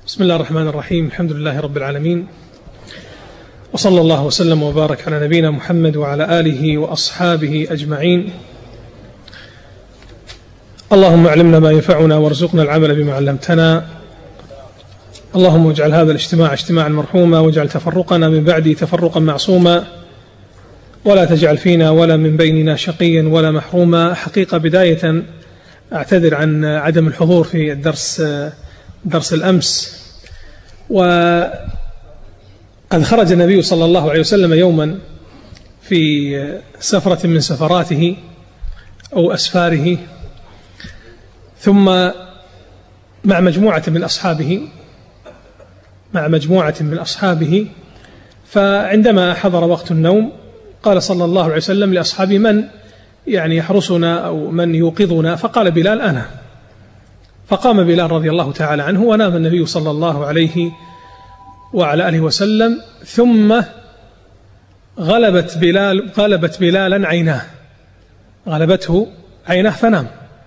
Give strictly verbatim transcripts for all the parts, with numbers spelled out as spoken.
بسم الله الرحمن الرحيم. الحمد لله رب العالمين، وصلى الله وسلم وبارك على نبينا محمد وعلى آله وأصحابه أجمعين. اللهم علمنا ما ينفعنا وارزقنا العمل بما علمتنا. اللهم اجعل هذا الاجتماع اجتماعا مرحوما، واجعل تفرقنا من بعده تفرقا معصوما، ولا تجعل فينا ولا من بيننا شقيا ولا محروما. حقيقة بداية أعتذر عن عدم الحضور في الدرس درس الأمس، وقد خرج النبي صلى الله عليه وسلم يوما في سفرة من سفراته أو أسفاره، ثم مع مجموعة من أصحابه مع مجموعة من أصحابه فعندما حضر وقت النوم قال صلى الله عليه وسلم لأصحابه: من يعني يحرسنا أو من يوقظنا؟ فقال بلال: أنا. فقام بلال رضي الله تعالى عنه، ونام النبي صلى الله عليه وعلى آله وسلم، ثم غلبت بلال غلبت بلالا عيناه غلبته عيناه فنام.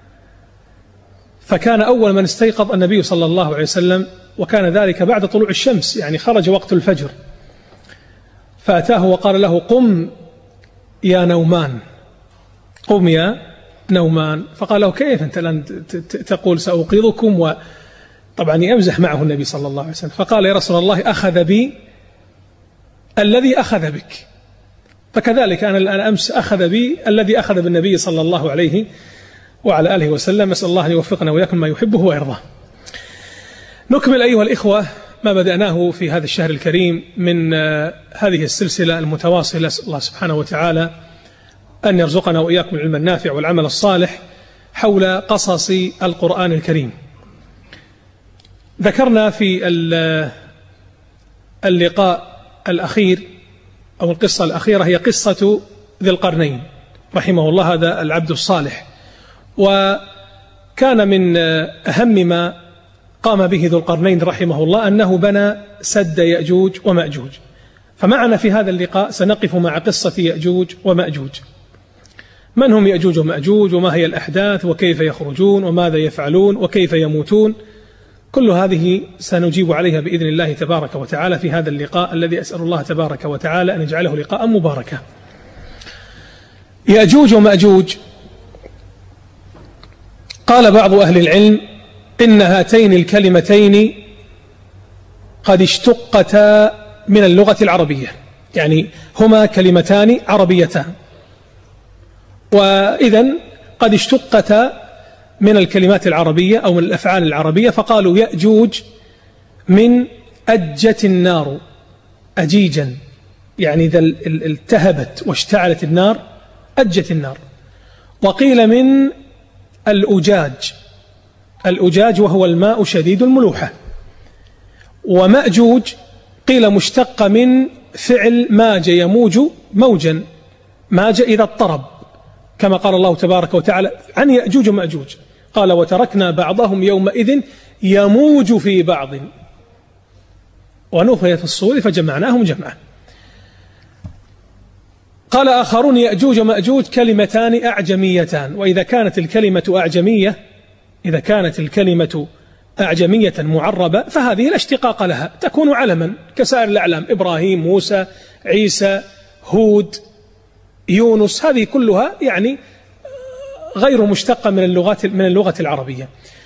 فكان أول من استيقظ النبي صلى الله عليه وسلم، وكان ذلك بعد طلوع الشمس، يعني خرج وقت الفجر، فأتاه وقال له: قم يا نومان، قم يا نومان. فقال له: كيف أنت الآن تقول سأوقظكم؟ وطبعا يمزح معه النبي صلى الله عليه وسلم. فقال: يا رسول الله، أخذ بي الذي أخذ بك، فكذلك أنا الآن أمس أخذ بي الذي أخذ بالنبي صلى الله عليه وعلى آله وسلم. أسأل الله أن يوفقنا وإياكم ما يحبه ويرضاه. نكمل أيها الإخوة ما بدأناه في هذا الشهر الكريم من هذه السلسلة المتواصلة. أسأل الله سبحانه وتعالى أن يرزقنا وإياكم العلم النافع والعمل الصالح حول قصص القرآن الكريم. ذكرنا في اللقاء الأخير أو القصة الأخيرة هي قصة ذي القرنين رحمه الله، هذا العبد الصالح، وكان من أهم ما قام به ذو القرنين رحمه الله أنه بنى سد يأجوج ومأجوج. فمعنا في هذا اللقاء سنقف مع قصة يأجوج ومأجوج. من هم يأجوج ومأجوج، وما هي الأحداث، وكيف يخرجون، وماذا يفعلون، وكيف يموتون؟ كل هذه سنجيب عليها بإذن الله تبارك وتعالى في هذا اللقاء الذي أسأل الله تبارك وتعالى أن يجعله لقاء مباركا. يأجوج ومأجوج، قال بعض أهل العلم إن هاتين الكلمتين قد اشتقتا من اللغة العربية، يعني هما كلمتان عربيتان، وإذن قد اشتقتا من الكلمات العربية أو من الأفعال العربية. فقالوا يأجوج من أجت النار أجيجا، يعني إذا التهبت واشتعلت النار أجت النار. وقيل من الأجاج، الأجاج وهو الماء شديد الملوحة. ومأجوج قيل مشتق من فعل ماج يموج موجا، ماج إذا اضطرب، كما قال الله تبارك وتعالى عن يأجوج ومأجوج، قال: وتركنا بعضهم يومئذ يموج في بعض ونفخ في الصور فجمعناهم جمعا. قال آخرون: يأجوج ومأجوج كلمتان أعجميتان. وإذا كانت الكلمة أعجمية إذا كانت الكلمة أعجمية معربة فهذه لا اشتقاق لها، تكون علما كسائر الأعلام: إبراهيم، موسى، عيسى، هود، يونس، هذه كلها يعني غير مشتقة من اللغات من اللغة العربية.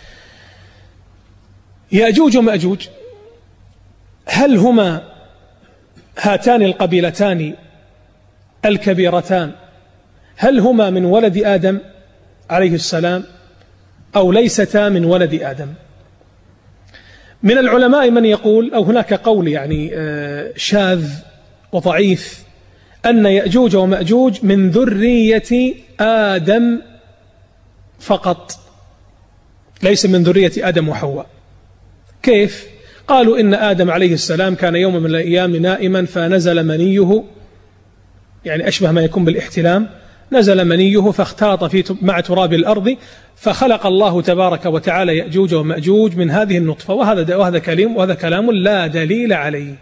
يأجوج ومأجوج، هل هما هاتان القبيلتان الكبيرتان هل هما من ولد آدم عليه السلام أو ليستا من ولد آدم؟ من العلماء من يقول، أو هناك قول يعني شاذ وضعيف، أن يأجوج ومأجوج من ذرية آدم فقط، ليس من ذرية آدم وحواء. كيف؟ قالوا إن آدم عليه السلام كان يوم من الأيام نائما فنزل منيه، يعني أشبه ما يكون بالاحتلام، نزل منيه فاختلط في مع تراب الأرض، فخلق الله تبارك وتعالى يأجوج ومأجوج من هذه النطفة. وهذا وهذا كلام وهذا كلام لا دليل عليه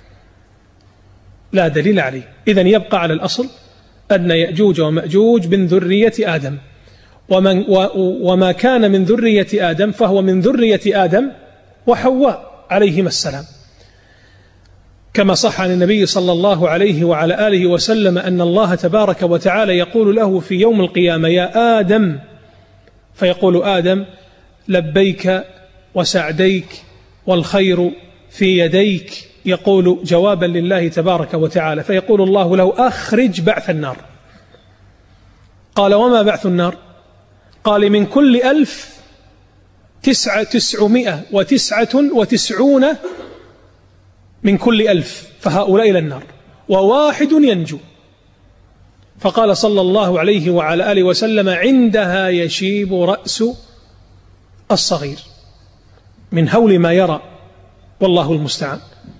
لا دليل عليه إذن يبقى على الأصل أن يأجوج ومأجوج من ذرية آدم، ومن وما كان من ذرية آدم فهو من ذرية آدم وحواء عليهما السلام، كما صح عن النبي صلى الله عليه وعلى آله وسلم أن الله تبارك وتعالى يقول له في يوم القيامة: يا آدم، فيقول آدم: لبيك وسعديك والخير في يديك، يقول جوابا لله تبارك وتعالى، فيقول الله له: أخرج بعث النار. قال: وما بعث النار؟ قال: من كل ألف تسعة تسعمائة وتسعة وتسعون من كل ألف، فهؤلاء إلى النار وواحد ينجو. فقال صلى الله عليه وعلى آله وسلم: عندها يشيب رأس الصغير من هول ما يرى، والله المستعان.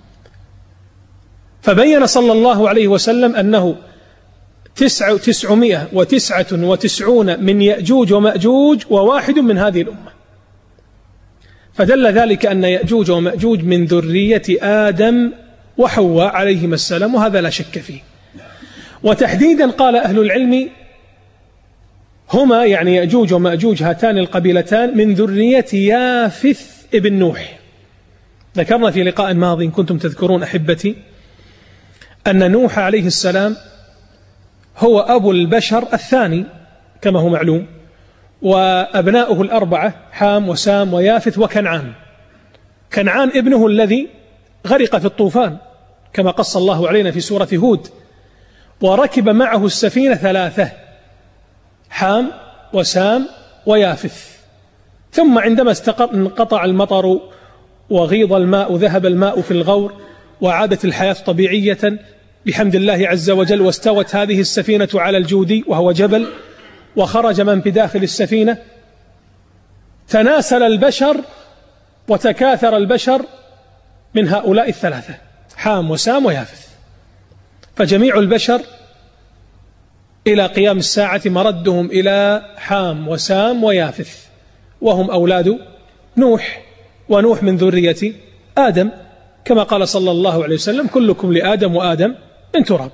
فبين صلى الله عليه وسلم أنه تسعة تسعمائة وتسعة وتسعون من يأجوج ومأجوج وواحد من هذه الأمة، فدل ذلك أن يأجوج ومأجوج من ذرية آدم وحواء عليهما السلام، وهذا لا شك فيه. وتحديدا قال أهل العلم هما يعني يأجوج ومأجوج هاتان القبيلتان من ذرية يافث ابن نوح. ذكرنا في لقاء ماضي إن كنتم تذكرون أحبتي أن نوح عليه السلام هو أبو البشر الثاني كما هو معلوم، وأبناؤه الأربعة حام وسام ويافث وكنعان. كنعان ابنه الذي غرق في الطوفان كما قص الله علينا في سورة هود، وركب معه السفينة ثلاثة: حام وسام ويافث. ثم عندما استقر انقطع المطر وغيض الماء ذهب الماء في الغور وعادت الحياة طبيعية بحمد الله عز وجل، واستوت هذه السفينة على الجودي وهو جبل، وخرج من بداخل السفينة، تناسل البشر وتكاثر البشر من هؤلاء الثلاثة: حام وسام ويافث. فجميع البشر إلى قيام الساعة مردهم إلى حام وسام ويافث، وهم أولاد نوح، ونوح من ذرية آدم، كما قال صلى الله عليه وسلم: كلكم لآدم وآدم من تراب.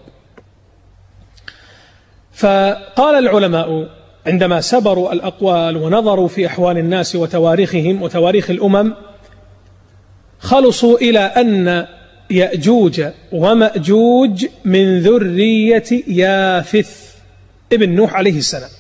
فقال العلماء عندما سبروا الأقوال ونظروا في أحوال الناس وتواريخهم وتواريخ الأمم، خلصوا إلى أن يأجوج ومأجوج من ذرية يافث ابن نوح عليه السلام.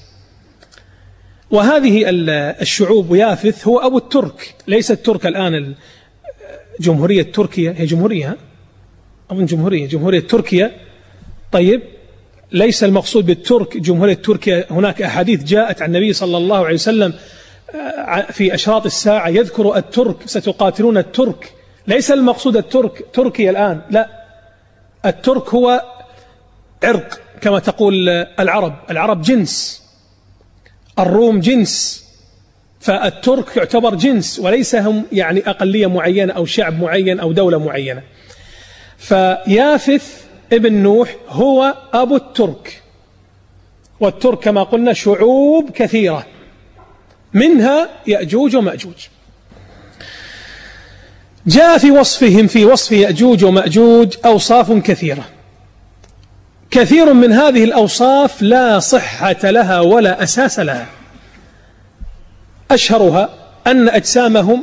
وهذه الشعوب، يافث هو أبو الترك، ليس الترك الآن جمهورية تركيا، هي جمهورية أظن جمهورية جمهورية تركيا. طيب، ليس المقصود بالترك جمهورية تركيا، هناك أحاديث جاءت عن النبي صلى الله عليه وسلم في أشراط الساعة يذكر الترك: ستقاتلون الترك. ليس المقصود الترك تركيا الآن، لا، الترك هو عرق كما تقول العرب، العرب جنس، الروم جنس، فالترك يعتبر جنس وليس هم يعني أقلية معينة أو شعب معين أو دولة معينة. فيافث ابن نوح هو أبو الترك، والترك كما قلنا شعوب كثيرة منها يأجوج ومأجوج. جاء في وصفهم في وصف يأجوج ومأجوج أوصاف كثيرة، كثير من هذه الأوصاف لا صحة لها ولا أساس لها. أشهرها أن أجسامهم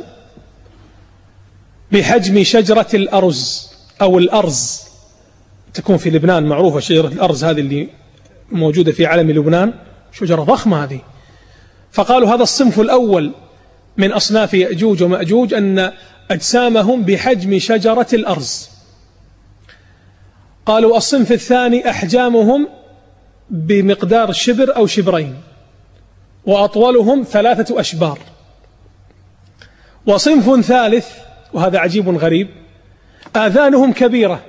بحجم شجرة الأرز أو الأرز، تكون في لبنان معروفة شجرة الأرز هذه اللي موجودة في علم لبنان، شجرة ضخمة هذه. فقالوا هذا الصنف الأول من أصناف يأجوج ومأجوج أن أجسامهم بحجم شجرة الأرز. قالوا الصنف الثاني أحجامهم بمقدار شبر أو شبرين، وأطولهم ثلاثة أشبار. وصنف ثالث وهذا عجيب غريب، آذانهم كبيرة،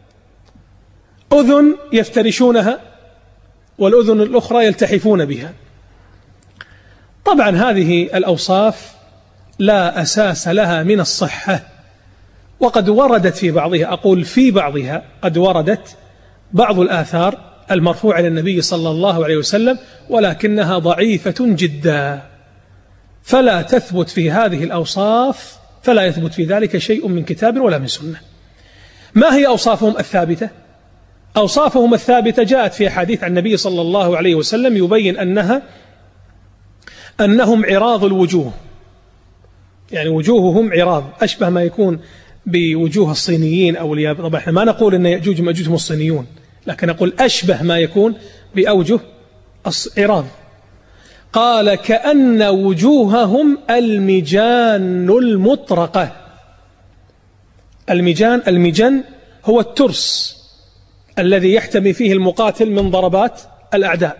أذن يفترشونها والأذن الأخرى يلتحفون بها. طبعا هذه الأوصاف لا أساس لها من الصحة، وقد وردت في بعضها، أقول في بعضها قد وردت بعض الآثار المرفوعة إلى النبي صلى الله عليه وسلم، ولكنها ضعيفة جدا، فلا تثبت في هذه الأوصاف، فلا يثبت في ذلك شيء من كتاب ولا من سنة. ما هي أوصافهم الثابتة؟ أوصافهم الثابتة جاءت في حديث عن النبي صلى الله عليه وسلم يبين أنها أنهم عراض الوجوه، يعني وجوههم عراض، أشبه ما يكون بوجوه الصينيين أو اليابان. طبعا احنا ما نقول أن يأجوج ومأجوج هم الصينيون، لكن نقول أشبه ما يكون بأوجه عراض. قال كأن وجوههم المجان المطرقة. المجان المجن هو الترس الذي يحتمي فيه المقاتل من ضربات الأعداء.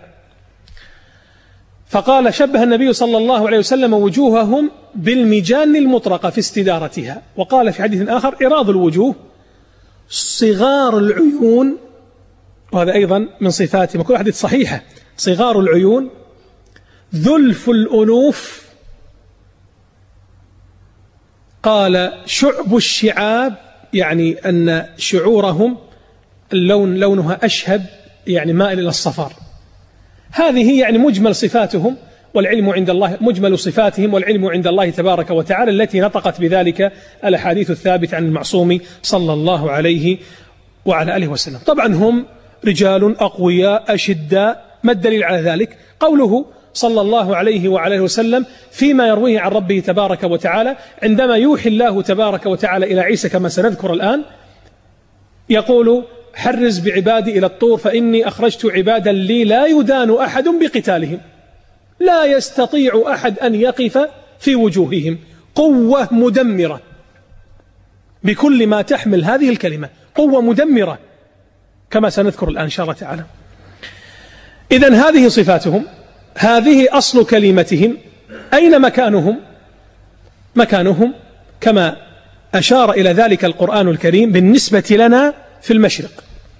فقال شبه النبي صلى الله عليه وسلم وجوههم بالمجان المطرقة في استدارتها. وقال في حديث آخر إراض الوجوه صغار العيون، وهذا أيضا من صفاتهم، كل حديث صحيحة، صغار العيون ذلف الأنوف، قال شعب الشعاب، يعني أن شعورهم اللون لونها أشهب، يعني مائل إلى الصفار. هذه يعني مجمل صفاتهم والعلم عند الله، مجمل صفاتهم والعلم عند الله تبارك وتعالى، التي نطقت بذلك الأحاديث الثابتة عن المعصوم صلى الله عليه وعلى آله وسلم. طبعا هم رجال أقوياء أشداء. ما الدليل على ذلك؟ قوله صلى الله عليه وعلى آله وسلم فيما يرويه عن ربه تبارك وتعالى عندما يوحي الله تبارك وتعالى إلى عيسى كما سنذكر الآن، يقول حرز بعبادي إلى الطور فإني أخرجت عبادا لي لا يدان أحد بقتالهم، لا يستطيع أحد أن يقف في وجوههم، قوة مدمرة بكل ما تحمل هذه الكلمة، قوة مدمرة كما سنذكر الآن إن شاء الله تعالى. إذن هذه صفاتهم، هذه أصل كلمتهم. أين مكانهم؟ مكانهم كما أشار إلى ذلك القرآن الكريم بالنسبة لنا في المشرق.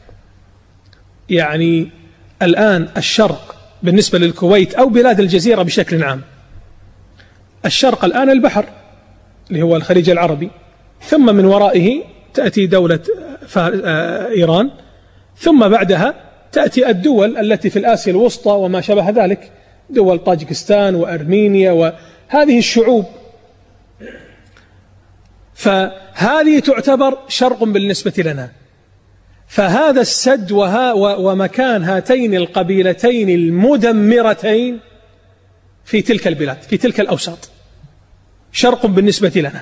يعني الآن الشرق بالنسبة للكويت أو بلاد الجزيرة بشكل عام، الشرق الآن البحر اللي هو الخليج العربي، ثم من ورائه تأتي دولة إيران، ثم بعدها تأتي الدول التي في الآسيا الوسطى وما شابه ذلك، دول طاجكستان وأرمينيا وهذه الشعوب. فهذه تعتبر شرق بالنسبة لنا. فهذا السد وها ومكان هاتين القبيلتين المدمرتين في تلك البلاد، في تلك الأوساط، شرق بالنسبة لنا.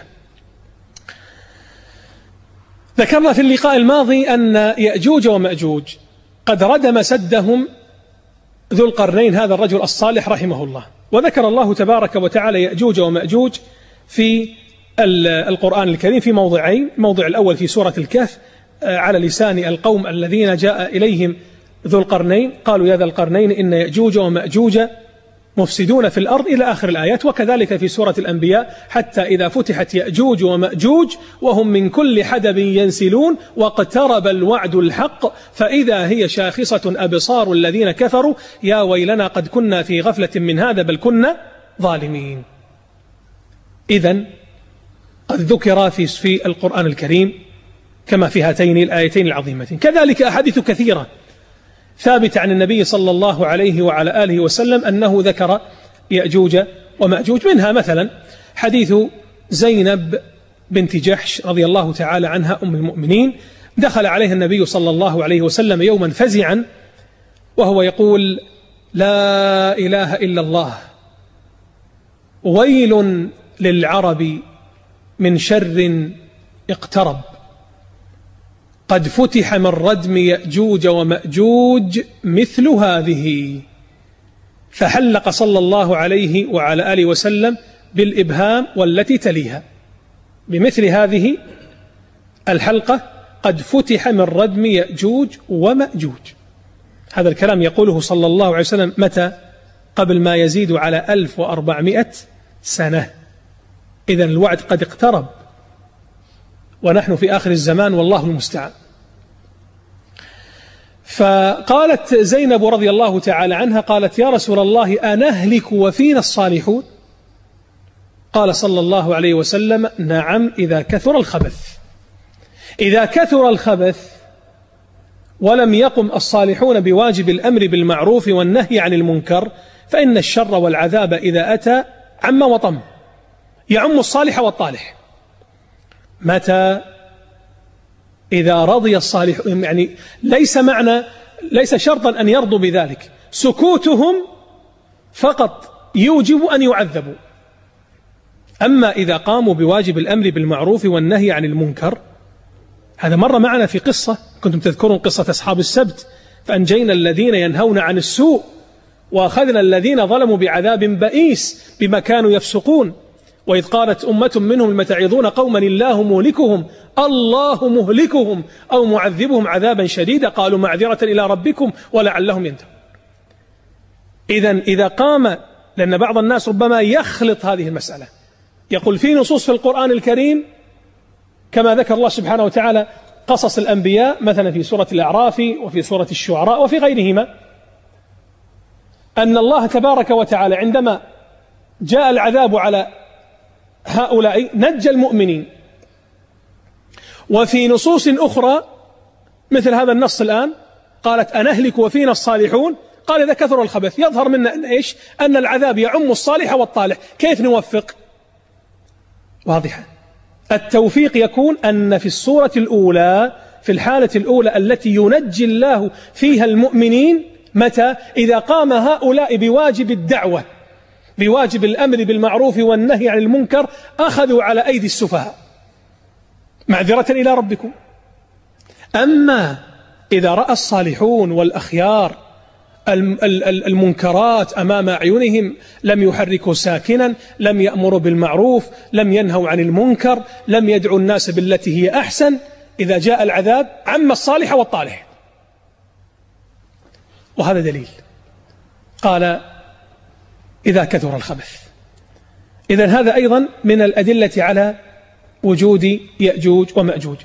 ذكرنا في اللقاء الماضي أن يأجوج ومأجوج قد ردم سدهم ذو القرنين، هذا الرجل الصالح رحمه الله. وذكر الله تبارك وتعالى يأجوج ومأجوج في القرآن الكريم في موضعين. الموضع الأول في سورة الكهف على لسان القوم الذين جاء إليهم ذو القرنين، قالوا يا ذا القرنين إن يأجوج ومأجوج مفسدون في الأرض إلى آخر الآيات. وكذلك في سورة الأنبياء حتى إذا فتحت يأجوج ومأجوج وهم من كل حدب ينسلون واقترب الوعد الحق فإذا هي شاخصة أبصار الذين كفروا يا ويلنا قد كنا في غفلة من هذا بل كنا ظالمين. إذن قد ذكر في في القرآن الكريم كما في هاتين الآيتين العظيمتين. كذلك أحاديث كثيرة ثابت عن النبي صلى الله عليه وعلى آله وسلم أنه ذكر يأجوج ومأجوج. منها مثلا حديث زينب بنت جحش رضي الله تعالى عنها أم المؤمنين، دخل عليها النبي صلى الله عليه وسلم يوما فزعا وهو يقول لا إله إلا الله، ويل للعرب من شر اقترب، قد فتح من ردم يأجوج ومأجوج مثل هذه. فحلق صلى الله عليه وعلى آله وسلم بالإبهام والتي تليها بمثل هذه الحلقة، قد فتح من ردم يأجوج ومأجوج. هذا الكلام يقوله صلى الله عليه وسلم متى؟ قبل ما يزيد على ألف وأربعمائة سنة. إذن الوعد قد اقترب ونحن في آخر الزمان والله المستعان. فقالت زينب رضي الله تعالى عنها قالت يا رسول الله أنهلك وفينا الصالحون؟ قال صلى الله عليه وسلم نعم إذا كثر الخبث. إذا كثر الخبث ولم يقم الصالحون بواجب الأمر بالمعروف والنهي عن المنكر فإن الشر والعذاب إذا أتى عم وطم، يعم الصالح والطالح. متى؟ إذا رضي الصالح، يعني ليس معنى ليس شرطا أن يرضوا بذلك، سكوتهم فقط يوجب أن يعذبوا. أما إذا قاموا بواجب الأمر بالمعروف والنهي عن المنكر، هذا مر معنا في قصة، كنتم تذكرون قصة أصحاب السبت، فأنجينا الذين ينهون عن السوء وأخذنا الذين ظلموا بعذاب بئيس بما كانوا يفسقون. وإذ قالت أمة منهم لم تعظون قوما الله مهلكهم الله مهلكهم أو معذبهم عذابا شديدا قالوا معذرة إلى ربكم ولعلهم ينتهون. إذن إذا قام، لأن بعض الناس ربما يخلط هذه المسألة، يقول في نصوص في القرآن الكريم كما ذكر الله سبحانه وتعالى قصص الأنبياء مثلا في سورة الأعراف وفي سورة الشعراء وفي غيرهما، أن الله تبارك وتعالى عندما جاء العذاب على هؤلاء نجى المؤمنين. وفي نصوص أخرى مثل هذا النص الآن قالت أنهلك وفينا الصالحون، قال إذا كثر الخبث. يظهر منا إيش؟ أن العذاب يعم الصالح والطالح. كيف نوفق؟ واضحة. التوفيق يكون أن في الصورة الأولى، في الحالة الأولى التي ينجي الله فيها المؤمنين، متى؟ إذا قام هؤلاء بواجب الدعوة، بواجب الأمر بالمعروف والنهي عن المنكر، أخذوا على أيدي السفهاء معذرة إلى ربكم. أما إذا رأى الصالحون والأخيار المنكرات أمام أعينهم لم يحركوا ساكنا، لم يأمروا بالمعروف، لم ينهوا عن المنكر، لم يدعوا الناس بالتي هي أحسن، إذا جاء العذاب عم الصالح والطالح. وهذا دليل. قال إذا كثر الخبث. إذن هذا أيضا من الأدلة على وجود يأجوج ومأجوج.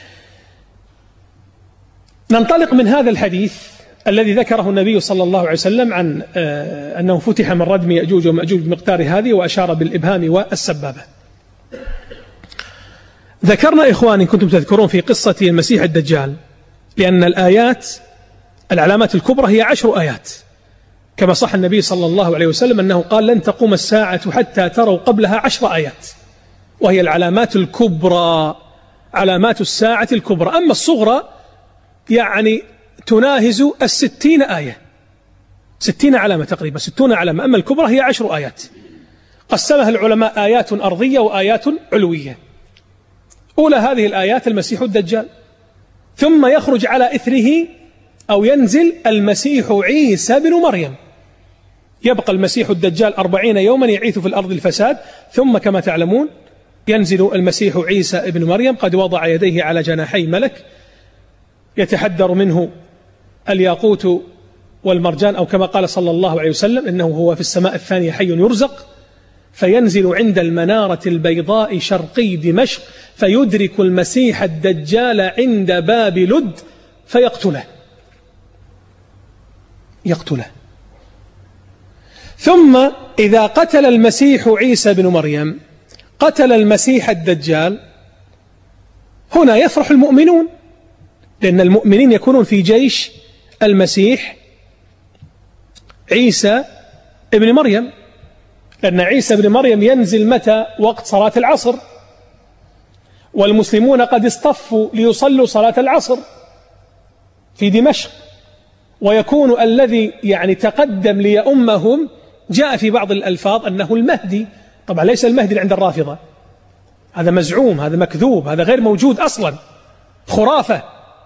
ننطلق من هذا الحديث الذي ذكره النبي صلى الله عليه وسلم عن أنه فتح من ردم يأجوج ومأجوج بمقدار هذه، وأشار بالإبهام والسبابة. ذكرنا إخواني كنتم تذكرون في قصة المسيح الدجال، لأن الآيات العلامات الكبرى هي عشر آيات، كما صح النبي صلى الله عليه وسلم أنه قال لن تقوم الساعة حتى تروا قبلها عشر آيات، وهي العلامات الكبرى، علامات الساعة الكبرى. أما الصغرى يعني تناهز الستين آية، ستين علامة تقريبا، ستون علامة. أما الكبرى هي عشر آيات، قسمها العلماء آيات أرضية وآيات علوية. أولى هذه الآيات المسيح الدجال، ثم يخرج على إثره أو ينزل المسيح عيسى بن مريم. يبقى المسيح الدجال أربعين يوما يعيث في الأرض الفساد، ثم كما تعلمون ينزل المسيح عيسى بن مريم قد وضع يديه على جناحي ملك يتحدر منه الياقوت والمرجان، أو كما قال صلى الله عليه وسلم إنه هو في السماء الثانية حي يرزق، فينزل عند المنارة البيضاء شرقي دمشق فيدرك المسيح الدجال عند باب لد فيقتله يقتله ثم إذا قتل المسيح عيسى بن مريم قتل المسيح الدجال، هنا يفرح المؤمنون، لأن المؤمنين يكونون في جيش المسيح عيسى ابن مريم، لأن عيسى ابن مريم ينزل متى؟ وقت صلاة العصر، والمسلمون قد اصطفوا ليصلوا صلاة العصر في دمشق، ويكون الذي يعني تقدم ليؤمهم جاء في بعض الألفاظ أنه المهدي. طبعا ليس المهدي عند الرافضة، هذا مزعوم، هذا مكذوب، هذا غير موجود أصلا، خرافة.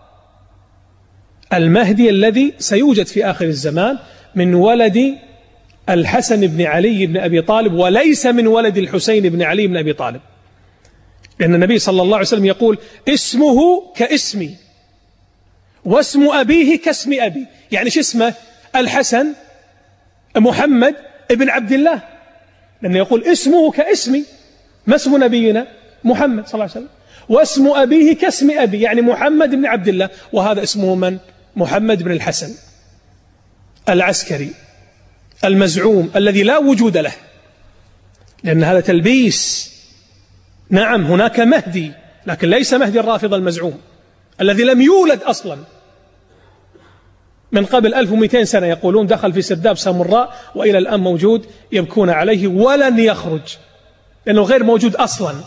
المهدي الذي سيوجد في آخر الزمان من ولد الحسن بن علي بن أبي طالب، وليس من ولد الحسين بن علي بن أبي طالب، لأن النبي صلى الله عليه وسلم يقول اسمه كاسمي واسم أبيه كاسم أبي. يعني شو اسمه؟ الحسن محمد ابن عبد الله، لأنه يقول اسمه كاسمي، ما اسم نبينا؟ محمد صلى الله عليه وسلم، واسم أبيه كاسم أبي، يعني محمد بن عبد الله، وهذا اسمه من؟ محمد بن الحسن العسكري المزعوم الذي لا وجود له، لأن هذا تلبيس. نعم هناك مهدي، لكن ليس مهدي الرافضة المزعوم الذي لم يولد أصلا، من قبل ألف ومئتين سنة يقولون دخل في سرداب سامراء وإلى الآن موجود، يبكون عليه ولن يخرج لأنه غير موجود أصلا،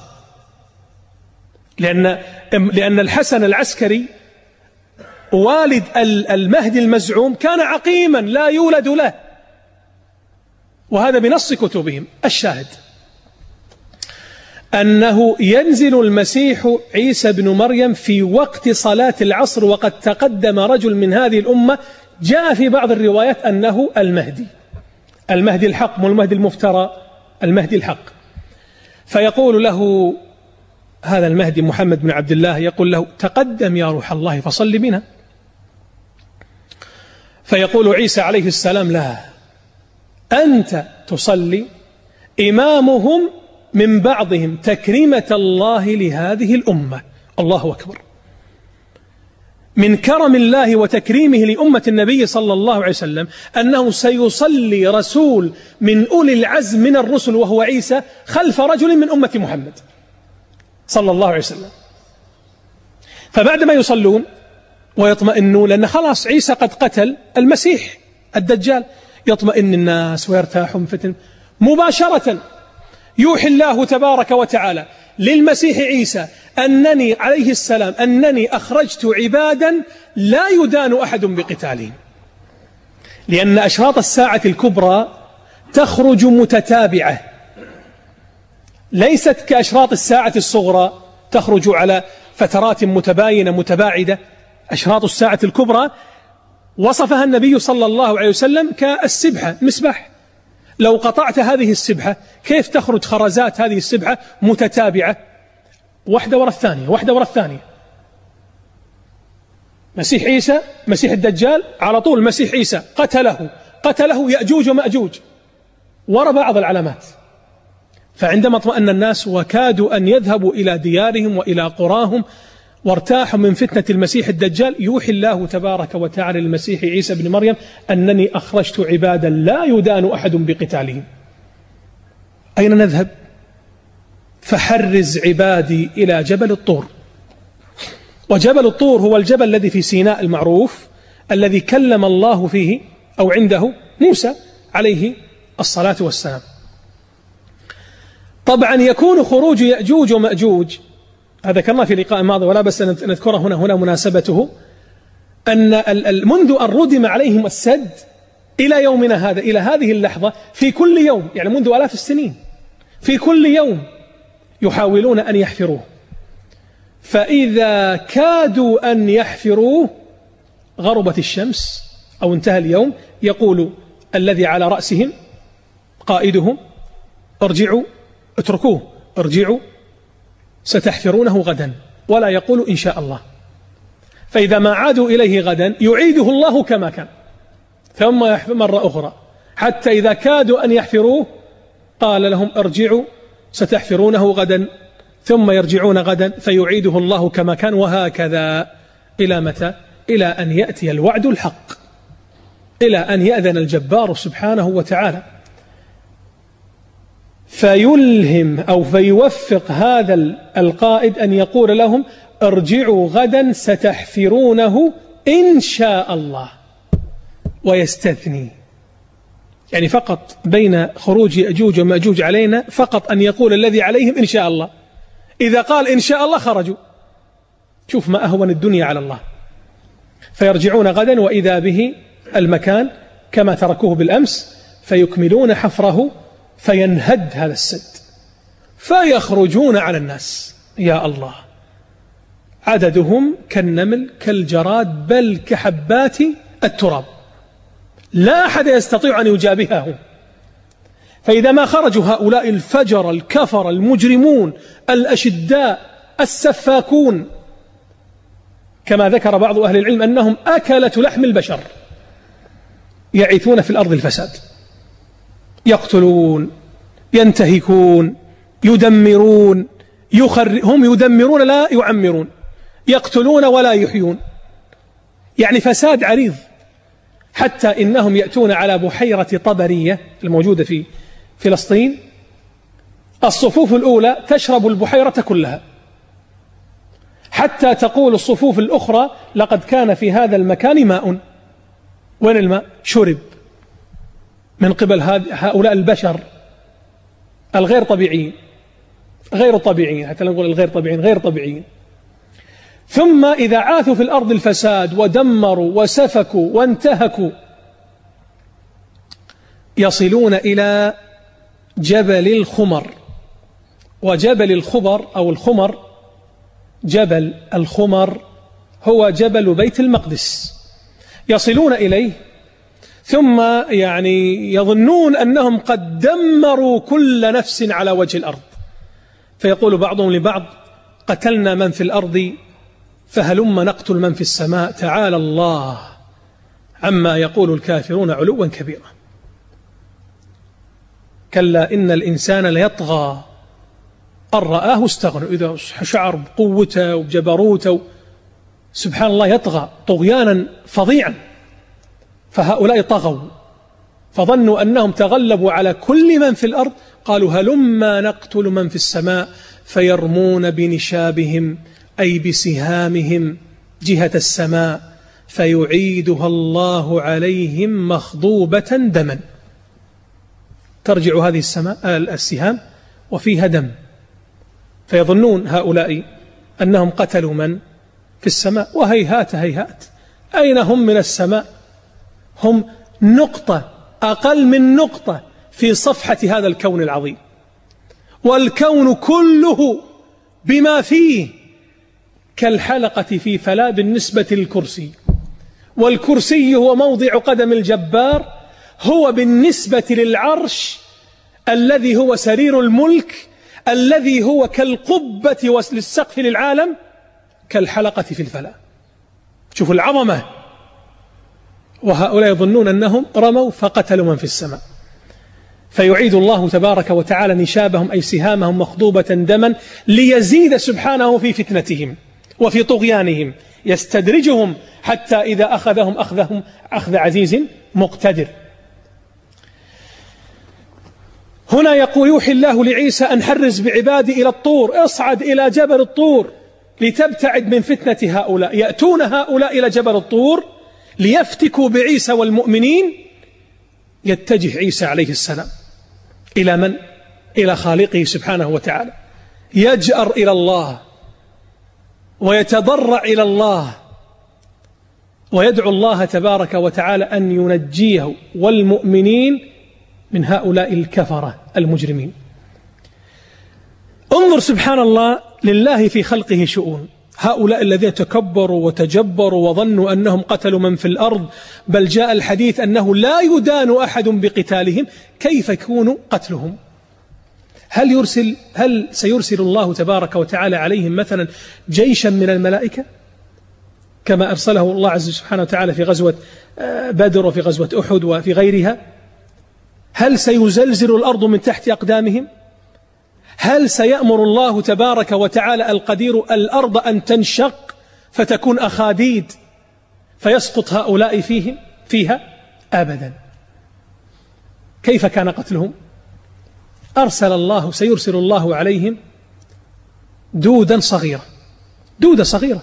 لأن لأن الحسن العسكري والد المهدي المزعوم كان عقيما لا يولد له، وهذا بنص كتبهم. الشاهد أنه ينزل المسيح عيسى بن مريم في وقت صلاة العصر، وقد تقدم رجل من هذه الأمة جاء في بعض الروايات أنه المهدي، المهدي الحق، مو المهدي المفترى، المهدي الحق. فيقول له هذا المهدي محمد بن عبد الله، يقول له تقدم يا روح الله فصل بنا. فيقول عيسى عليه السلام لا، أنت تصلي، إمامهم من بعضهم تكريمة الله لهذه الأمة. الله أكبر. من كرم الله وتكريمه لأمة النبي صلى الله عليه وسلم أنه سيصلي رسول من أولي العزم من الرسل وهو عيسى خلف رجل من أمة محمد صلى الله عليه وسلم. فبعدما يصلون ويطمئنون، لأن خلاص عيسى قد قتل المسيح الدجال، يطمئن الناس ويرتاحون فتن، مباشرة يوحي الله تبارك وتعالى للمسيح عيسى أنني عليه السلام أنني أخرجت عبادا لا يدان أحد بقتالهم، لأن أشراط الساعة الكبرى تخرج متتابعة، ليست كأشراط الساعة الصغرى تخرج على فترات متباينة متباعدة. أشراط الساعة الكبرى وصفها النبي صلى الله عليه وسلم كالسبحة، مسبح، لو قطعت هذه السبحة كيف تخرج خرزات هذه السبحة متتابعة واحدة وراء الثانية واحدة وراء الثانية. مسيح عيسى، مسيح الدجال، على طول مسيح عيسى قتله قتله يأجوج ومأجوج وراء بعض العلامات. فعندما اطمأن الناس وكادوا أن يذهبوا إلى ديارهم وإلى قراهم وارتاحوا من فتنة المسيح الدجال، يوحي الله تبارك وتعالى للمسيح عيسى بن مريم أنني أخرجت عبادا لا يدان أحد بقتالهم. أين نذهب؟ فحرز عبادي إلى جبل الطور. وجبل الطور هو الجبل الذي في سيناء المعروف الذي كلم الله فيه أو عنده موسى عليه الصلاة والسلام. طبعا يكون خروج يأجوج ومأجوج، هذا كما في لقاء ماضي ولا بس نذكره هنا هنا مناسبته، أن منذ أن ردم عليهم السد إلى يومنا هذا، إلى هذه اللحظة، في كل يوم، يعني منذ آلاف السنين، في كل يوم يحاولون أن يحفروه، فإذا كادوا أن يحفروه غربت الشمس أو انتهى اليوم، يقول الذي على رأسهم قائدهم ارجعوا اتركوه ارجعوا ستحفرونه غدا، ولا يقول إن شاء الله. فإذا ما عادوا إليه غدا يعيده الله كما كان ثم يحفر مرة أخرى، حتى إذا كادوا أن يحفروه قال لهم ارجعوا ستحفرونه غدا، ثم يرجعون غدا فيعيده الله كما كان، وهكذا إلى متى؟ إلى أن يأتي الوعد الحق، إلى أن يأذن الجبار سبحانه وتعالى فيلهم أو فيوفق هذا القائد أن يقول لهم ارجعوا غدا ستحفرونه إن شاء الله، ويستثني، يعني فقط بين خروج يأجوج ومأجوج علينا فقط أن يقول الذي عليهم إن شاء الله، إذا قال إن شاء الله خرجوا. شوف ما أهون الدنيا على الله. فيرجعون غدا وإذا به المكان كما تركوه بالأمس، فيكملون حفره فينهد هذا السد، فيخرجون على الناس، يا الله، عددهم كالنمل كالجراد بل كحبات التراب، لا أحد يستطيع أن يجابههم. فإذا ما خرجوا هؤلاء الفجر الكفر المجرمون الأشداء السفاكون، كما ذكر بعض أهل العلم أنهم أكلة لحم البشر، يعيثون في الأرض الفساد، يقتلون، ينتهكون، يدمرون، يخر... هم يدمرون لا يعمرون، يقتلون ولا يحيون، يعني فساد عريض. حتى إنهم يأتون على بحيرة طبرية الموجودة في فلسطين، الصفوف الأولى تشرب البحيرة كلها، حتى تقول الصفوف الأخرى لقد كان في هذا المكان ماء. وين الماء؟ شرب من قبل هؤلاء البشر الغير طبيعيين، غير طبيعيين، حتى نقول الغير طبيعيين غير طبيعيين. ثم إذا عاثوا في الأرض الفساد ودمروا وسفكوا وانتهكوا، يصلون إلى جبل الخمر، وجبل الخبر أو الخمر، جبل الخمر هو جبل بيت المقدس، يصلون إليه ثم يعني يظنون أنهم قد دمروا كل نفس على وجه الأرض، فيقول بعضهم لبعض: قتلنا من في الأرض فهلم نقتل من في السماء، تعالى الله عما يقول الكافرون علوا كبيرا. كلا إن الإنسان ليطغى أن رآه استغنى، إذا شعر بقوته وبجبروته سبحان الله يطغى طغيانا فظيعا. فهؤلاء طغوا فظنوا أنهم تغلبوا على كل من في الأرض، قالوا هلما نقتل من في السماء، فيرمون بنشابهم أي بسهامهم جهة السماء فيعيدها الله عليهم مخضوبة دما. ترجع هذه السماء السهام وفيها دم، فيظنون هؤلاء أنهم قتلوا من في السماء، وهيهات هيهات، أين هم من السماء؟ هم نقطة، أقل من نقطة في صفحة هذا الكون العظيم، والكون كله بما فيه كالحلقة في فلاة بالنسبة للكرسي، والكرسي هو موضع قدم الجبار، هو بالنسبة للعرش الذي هو سرير الملك، الذي هو كالقبة للسقف للعالم، كالحلقة في الفلاة. شوفوا العظمة. وهؤلاء يظنون أنهم رموا فقتلوا من في السماء، فيعيد الله تبارك وتعالى نشابهم أي سهامهم مخضوبة دما ليزيد سبحانه في فتنتهم وفي طغيانهم، يستدرجهم حتى إذا أخذهم أخذهم أخذ عزيز مقتدر. هنا يقول يوحي الله لعيسى أن حرز بعبادي إلى الطور، اصعد إلى جبل الطور لتبتعد من فتنة هؤلاء. يأتون هؤلاء إلى جبل الطور ليفتكوا بعيسى والمؤمنين. يتجه عيسى عليه السلام إلى من؟ إلى خالقه سبحانه وتعالى، يجأر إلى الله ويتضرع إلى الله ويدعو الله تبارك وتعالى أن ينجيه والمؤمنين من هؤلاء الكفرة المجرمين. انظر سبحان الله، لله في خلقه شؤون. هؤلاء الذين تكبروا وتجبروا وظنوا أنهم قتلوا من في الأرض، بل جاء الحديث أنه لا يدان أحد بقتالهم، كيف يكون قتلهم؟ هل يرسل هل سيرسل الله تبارك وتعالى عليهم مثلا جيشا من الملائكة كما أرسله الله عز سبحانه وتعالى في غزوة بدر وفي غزوة أحد وفي غيرها؟ هل سيزلزل الأرض من تحت أقدامهم؟ هل سيأمر الله تبارك وتعالى القدير الأرض أن تنشق فتكون أخاديد فيسقط هؤلاء فيهم فيها؟ أبدا. كيف كان قتلهم؟ أرسل الله سيرسل الله عليهم دودا صغيرة، دودة صغيرة،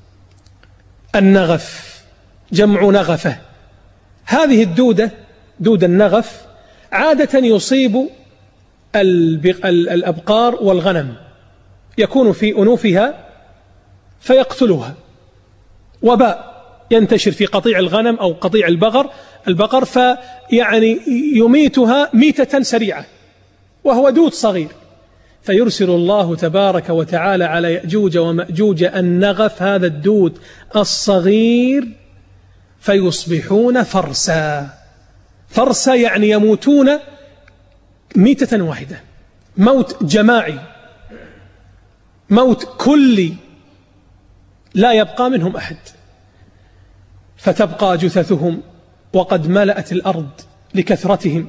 النغف، جمع نغفة. هذه الدودة دود النغف عادة يصيب الأبقار والغنم، يكون في أنوفها فيقتلها، وباء ينتشر في قطيع الغنم أو قطيع البقر البقر فيعني يميتها ميتة سريعة، وهو دود صغير. فيرسل الله تبارك وتعالى على يأجوج ومأجوج النغف، هذا الدود الصغير، فيصبحون فرسا. فرسا يعني يموتون ميتة واحدة، موت جماعي، موت كلي، لا يبقى منهم أحد. فتبقى جثثهم وقد ملأت الأرض لكثرتهم.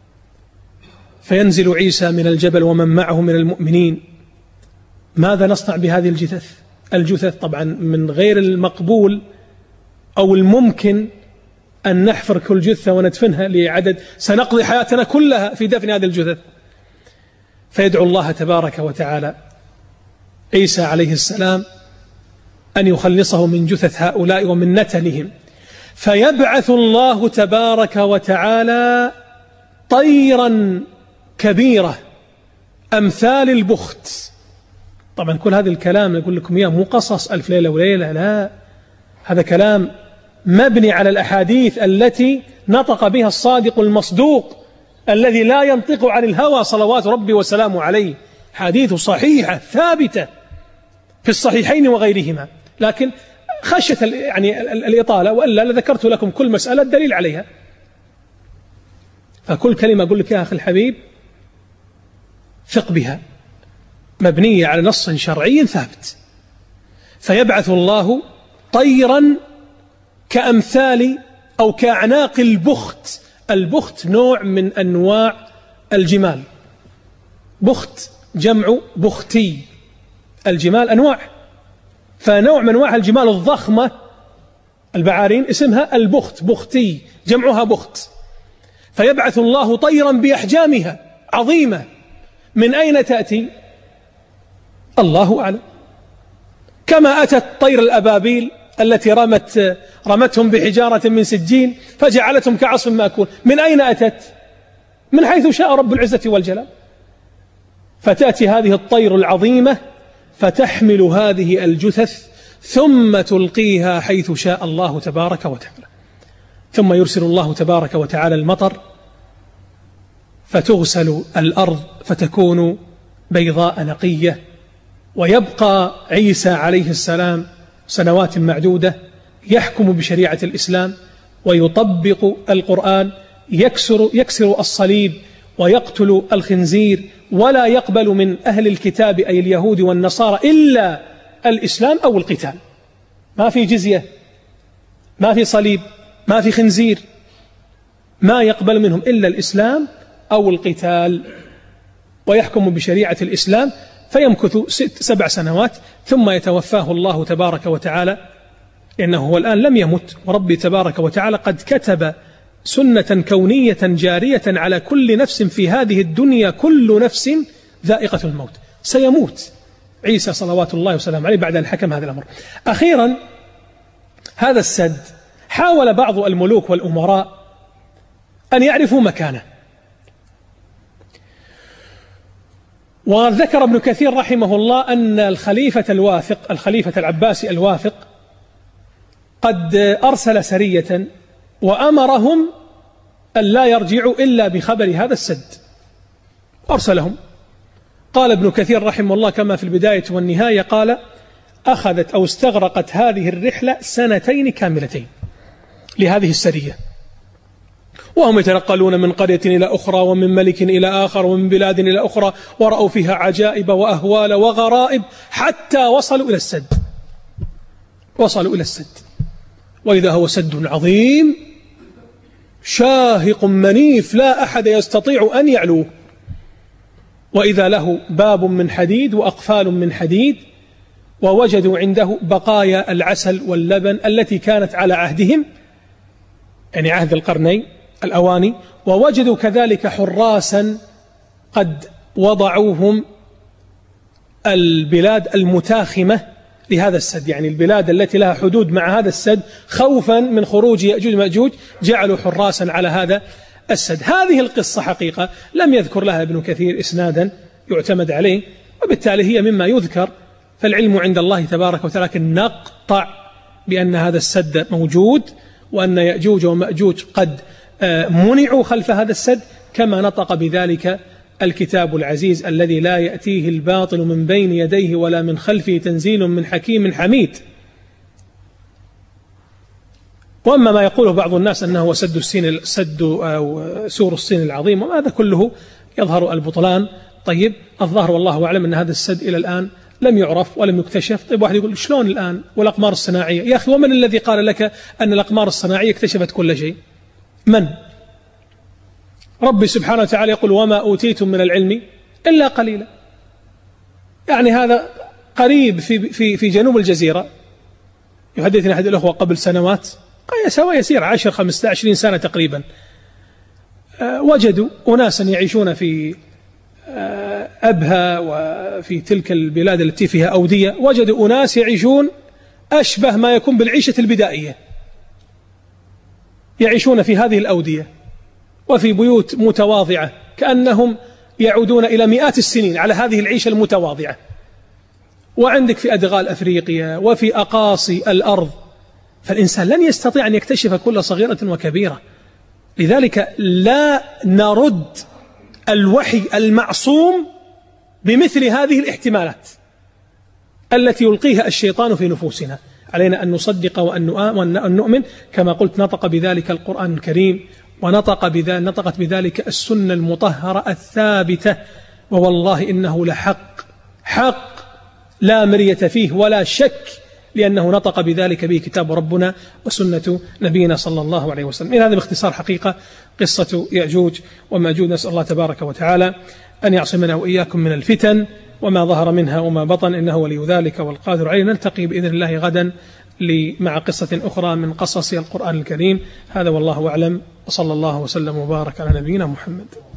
فينزل عيسى من الجبل ومن معه من المؤمنين. ماذا نصنع بهذه الجثث؟ الجثث طبعا من غير المقبول أو الممكن أن نحفر كل جثة وندفنها لعدد، سنقضي حياتنا كلها في دفن هذه الجثث. فيدعو الله تبارك وتعالى عيسى عليه السلام أن يخلصه من جثث هؤلاء ومن نتنهم. فيبعث الله تبارك وتعالى طيرا كبيرة أمثال البخت. طبعا كل هذا الكلام يقول لكم إياه مو قصص ألف ليلة وليلة، لا، هذا كلام مبني على الأحاديث التي نطق بها الصادق المصدوق الذي لا ينطق عن الهوى صلوات ربي وسلامه عليه. حديث صحيحة ثابتة في الصحيحين وغيرهما، لكن خشية يعني الإطالة وإلا لذكرت لكم كل مسألة دليل عليها. فكل كلمة أقول لك يا أخي الحبيب ثق بها، مبنية على نص شرعي ثابت. فيبعث الله طيرا كأمثال أو كأعناق البخت. البخت نوع من أنواع الجمال، بخت جمع بختي، الجمال أنواع، فنوع من أنواع الجمال الضخمة البعارين اسمها البخت، بختي جمعها بخت. فيبعث الله طيرا بأحجامها عظيمة، من أين تأتي؟ الله أعلم. كما أتت طير الأبابيل التي رمت رمتهم بحجارة من سجين فجعلتهم كعصف مأكول، من أين أتت؟ من حيث شاء رب العزة والجلال. فتأتي هذه الطير العظيمة فتحمل هذه الجثث ثم تلقيها حيث شاء الله تبارك وتعالى، ثم يرسل الله تبارك وتعالى المطر فتغسل الأرض فتكون بيضاء نقية، ويبقى عيسى عليه السلام سنوات معدودة يحكم بشريعة الإسلام ويطبق القرآن، يكسر, يكسر الصليب ويقتل الخنزير، ولا يقبل من أهل الكتاب أي اليهود والنصارى إلا الإسلام أو القتال. ما في جزية، ما في صليب، ما في خنزير، ما يقبل منهم إلا الإسلام أو القتال، ويحكم بشريعة الإسلام فيمكث ست سبع سنوات ثم يتوفاه الله تبارك وتعالى، لأنه هو الآن لم يمت، وربي تبارك وتعالى قد كتب سنة كونية جارية على كل نفس في هذه الدنيا، كل نفس ذائقة الموت، سيموت عيسى صلوات الله وسلامه عليه بعد أن حكم هذا الأمر. أخيرا هذا السد حاول بعض الملوك والأمراء أن يعرفوا مكانه، وذكر ابن كثير رحمه الله أن الخليفة الواثق الخليفة العباسي الواثق قد أرسل سرية وأمرهم أن لا يرجعوا إلا بخبر هذا السد، أرسلهم. قال ابن كثير رحمه الله كما في البداية والنهاية قال: أخذت أو استغرقت هذه الرحلة سنتين كاملتين لهذه السرية، وهم يتنقلون من قرية إلى أخرى ومن ملك إلى آخر ومن بلاد إلى أخرى، ورأوا فيها عجائب وأهوال وغرائب حتى وصلوا إلى السد. وصلوا إلى السد وإذا هو سد عظيم شاهق منيف لا أحد يستطيع أن يعلوه، وإذا له باب من حديد وأقفال من حديد، ووجدوا عنده بقايا العسل واللبن التي كانت على عهدهم، يعني عهد القرنين الأواني، ووجدوا كذلك حراسا قد وضعوهم البلاد المتاخمة لهذا السد، يعني البلاد التي لها حدود مع هذا السد خوفا من خروج يأجوج ومأجوج جعلوا حراسا على هذا السد. هذه القصة حقيقة لم يذكر لها ابن كثير إسنادا يعتمد عليه، وبالتالي هي مما يذكر، فالعلم عند الله تبارك وتعالى، لكن نقطع بأن هذا السد موجود وأن يأجوج ومأجوج قد منعوا خلف هذا السد، كما نطق بذلك الكتاب العزيز الذي لا يأتيه الباطل من بين يديه ولا من خلفه تنزيل من حكيم حميد. وأما ما يقوله بعض الناس أنه هو سد الصين سد أو سور الصين العظيم، وهذا كله يظهر البطلان. طيب الظاهر والله أعلم أن هذا السد إلى الآن لم يعرف ولم يكتشف. طيب واحد يقول شلون الآن والأقمار الصناعية؟ يا أخي ومن الذي قال لك أن الأقمار الصناعية اكتشفت كل شيء؟ من؟ ربي سبحانه وتعالى يقول: وما أوتيتم من العلم إلا قليلا. يعني هذا قريب في في في جنوب الجزيرة. يحدثني أحد الأخوة قبل سنوات سوا يسير عشر خمسة عشرين سنة تقريبا، وجدوا أناسا يعيشون في أبها وفي تلك البلاد التي فيها أودية، وجدوا أناس يعيشون أشبه ما يكون بالعيشة البدائية، يعيشون في هذه الأودية وفي بيوت متواضعة كأنهم يعودون إلى مئات السنين على هذه العيشة المتواضعة. وعندك في أدغال أفريقيا وفي أقاصي الأرض، فالإنسان لن يستطيع أن يكتشف كل صغيرة وكبيرة. لذلك لا نرد الوحي المعصوم بمثل هذه الاحتمالات التي يلقيها الشيطان في نفوسنا. علينا أن نصدق وأن نؤمن. كما قلت نطق بذلك القرآن الكريم، ونطق بذلك نطقت بذلك السنة المطهرة الثابتة، ووالله إنه لحق حق لا مرية فيه ولا شك، لأنه نطق بذلك به كتاب ربنا وسنة نبينا صلى الله عليه وسلم. إن هذا باختصار حقيقة قصة يأجوج ومأجوج. نسأل الله تبارك وتعالى أن يعصمنا وإياكم من الفتن وما ظهر منها وما بطن، إنه ولي ذلك والقادر عليه. نلتقي بإذن الله غدا مع قصة أخرى من قصص القرآن الكريم. هذا والله أعلم، وصلى الله وسلم وبارك على نبينا محمد.